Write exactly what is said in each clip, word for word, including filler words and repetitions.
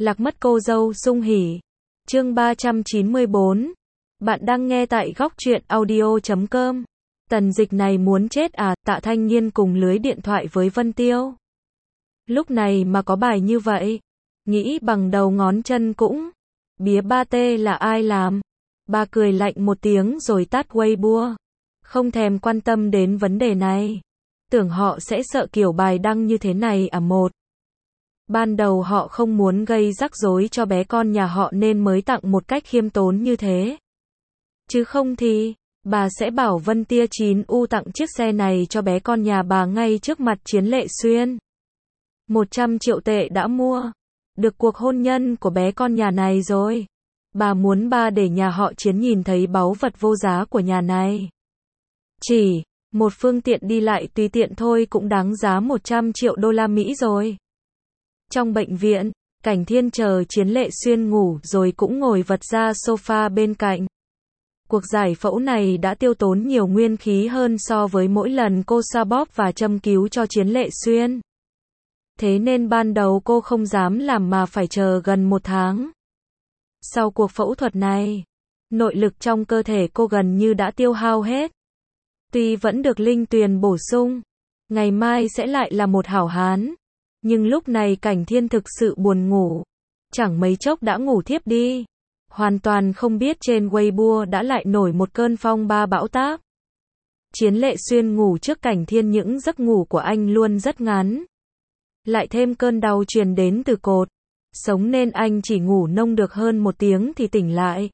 Lạc mất cô dâu sung hỉ. Chương ba trăm chín mươi bốn. Bạn đang nghe tại góc truyện audio chấm com. Tần dịch này muốn chết à, Tạ Thanh Nhiên cùng lưới điện thoại với Vân Tiêu. Lúc này mà có bài như vậy. Nghĩ bằng đầu ngón chân cũng. Bía ba tê là ai làm? Bà cười lạnh một tiếng rồi tắt Weibo. Không thèm quan tâm đến vấn đề này. Tưởng họ sẽ sợ kiểu bài đăng như thế này à một. Ban đầu họ không muốn gây rắc rối cho bé con nhà họ nên mới tặng một cách khiêm tốn như thế. Chứ không thì, bà sẽ bảo Vân Tia chín U tặng chiếc xe này cho bé con nhà bà ngay trước mặt Chiến Lệ Xuyên. một trăm triệu tệ đã mua được cuộc hôn nhân của bé con nhà này rồi. Bà muốn ba để nhà họ Chiến nhìn thấy báu vật vô giá của nhà này. Chỉ một phương tiện đi lại tùy tiện thôi cũng đáng giá một trăm triệu đô la Mỹ rồi. Trong bệnh viện, Cảnh Thiên chờ Chiến Lệ Xuyên ngủ rồi cũng ngồi vật ra sofa bên cạnh. Cuộc giải phẫu này đã tiêu tốn nhiều nguyên khí hơn so với mỗi lần cô xoa bóp và châm cứu cho Chiến Lệ Xuyên. Thế nên ban đầu cô không dám làm mà phải chờ gần một tháng. Sau cuộc phẫu thuật này, nội lực trong cơ thể cô gần như đã tiêu hao hết. Tuy vẫn được linh tuyền bổ sung, ngày mai sẽ lại là một hảo hán. Nhưng lúc này Cảnh Thiên thực sự buồn ngủ. Chẳng mấy chốc đã ngủ thiếp đi. Hoàn toàn không biết trên Weibo đã lại nổi một cơn phong ba bão táp. Chiến Lệ Xuyên ngủ trước Cảnh Thiên, những giấc ngủ của anh luôn rất ngắn. Lại thêm cơn đau truyền đến từ cột sống nên anh chỉ ngủ nông được hơn một tiếng thì tỉnh lại.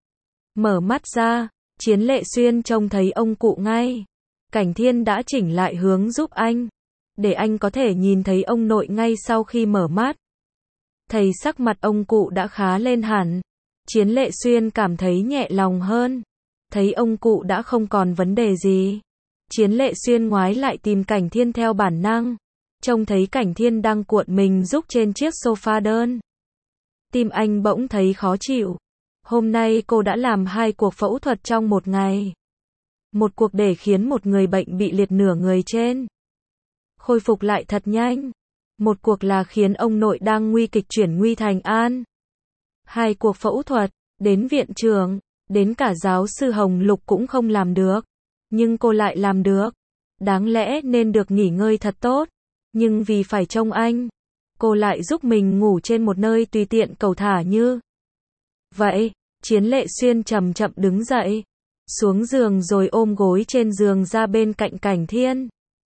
Mở mắt ra, Chiến Lệ Xuyên trông thấy ông cụ ngay. Cảnh Thiên đã chỉnh lại hướng giúp anh, để anh có thể nhìn thấy ông nội ngay sau khi mở mắt. Thấy sắc mặt ông cụ đã khá lên hẳn. Chiến Lệ Xuyên cảm thấy nhẹ lòng hơn. Thấy ông cụ đã không còn vấn đề gì. Chiến Lệ Xuyên ngoái lại tìm Cảnh Thiên theo bản năng. Trông thấy Cảnh Thiên đang cuộn mình rúc trên chiếc sofa đơn. Tim anh bỗng thấy khó chịu. Hôm nay cô đã làm hai cuộc phẫu thuật trong một ngày. Một cuộc để khiến một người bệnh bị liệt nửa người trên khôi phục lại thật nhanh. Một cuộc là khiến ông nội đang nguy kịch chuyển nguy thành an. Hai cuộc phẫu thuật, đến viện trưởng, đến cả giáo sư Hồng Lục cũng không làm được. Nhưng cô lại làm được. Đáng lẽ nên được nghỉ ngơi thật tốt. Nhưng vì phải trông anh, cô lại giúp mình ngủ trên một nơi tùy tiện cầu thả như vậy. Chiến Lệ Xuyên chậm chậm đứng dậy, xuống giường rồi ôm gối trên giường ra bên cạnh Cảnh Thiên.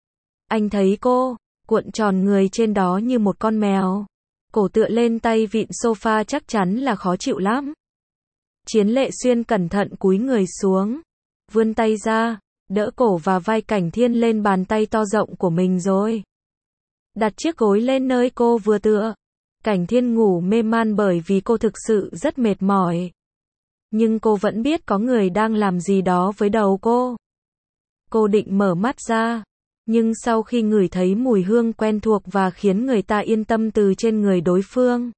Anh thấy cô cuộn tròn người trên đó như một con mèo, cổ tựa lên tay vịn sofa chắc chắn là khó chịu lắm. Chiến Lệ Xuyên cẩn thận cúi người xuống, vươn tay ra, đỡ cổ và vai Cảnh Thiên lên bàn tay to rộng của mình rồi đặt chiếc gối lên nơi cô vừa tựa. Cảnh Thiên ngủ mê man bởi vì cô thực sự rất mệt mỏi. Nhưng cô vẫn biết có người đang làm gì đó với đầu cô. Cô định mở mắt ra, nhưng sau khi ngửi thấy mùi hương quen thuộc và khiến người ta yên tâm từ trên người đối phương,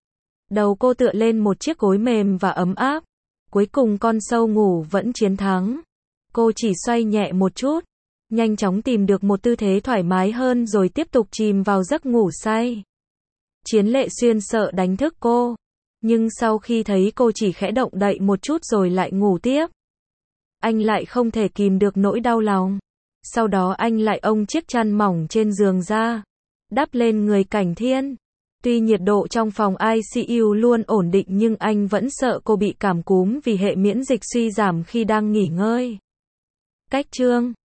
đầu cô tựa lên một chiếc gối mềm và ấm áp. Cuối cùng con sâu ngủ vẫn chiến thắng. Cô chỉ xoay nhẹ một chút, nhanh chóng tìm được một tư thế thoải mái hơn rồi tiếp tục chìm vào giấc ngủ say. Chiến Lệ Xuyên sợ đánh thức cô, nhưng sau khi thấy cô chỉ khẽ động đậy một chút rồi lại ngủ tiếp, anh lại không thể kìm được nỗi đau lòng. Sau đó anh lại ôm chiếc chăn mỏng trên giường ra, đắp lên người Cảnh Thiên. Tuy nhiệt độ trong phòng i xê u luôn ổn định nhưng anh vẫn sợ cô bị cảm cúm vì hệ miễn dịch suy giảm khi đang nghỉ ngơi. Cách chương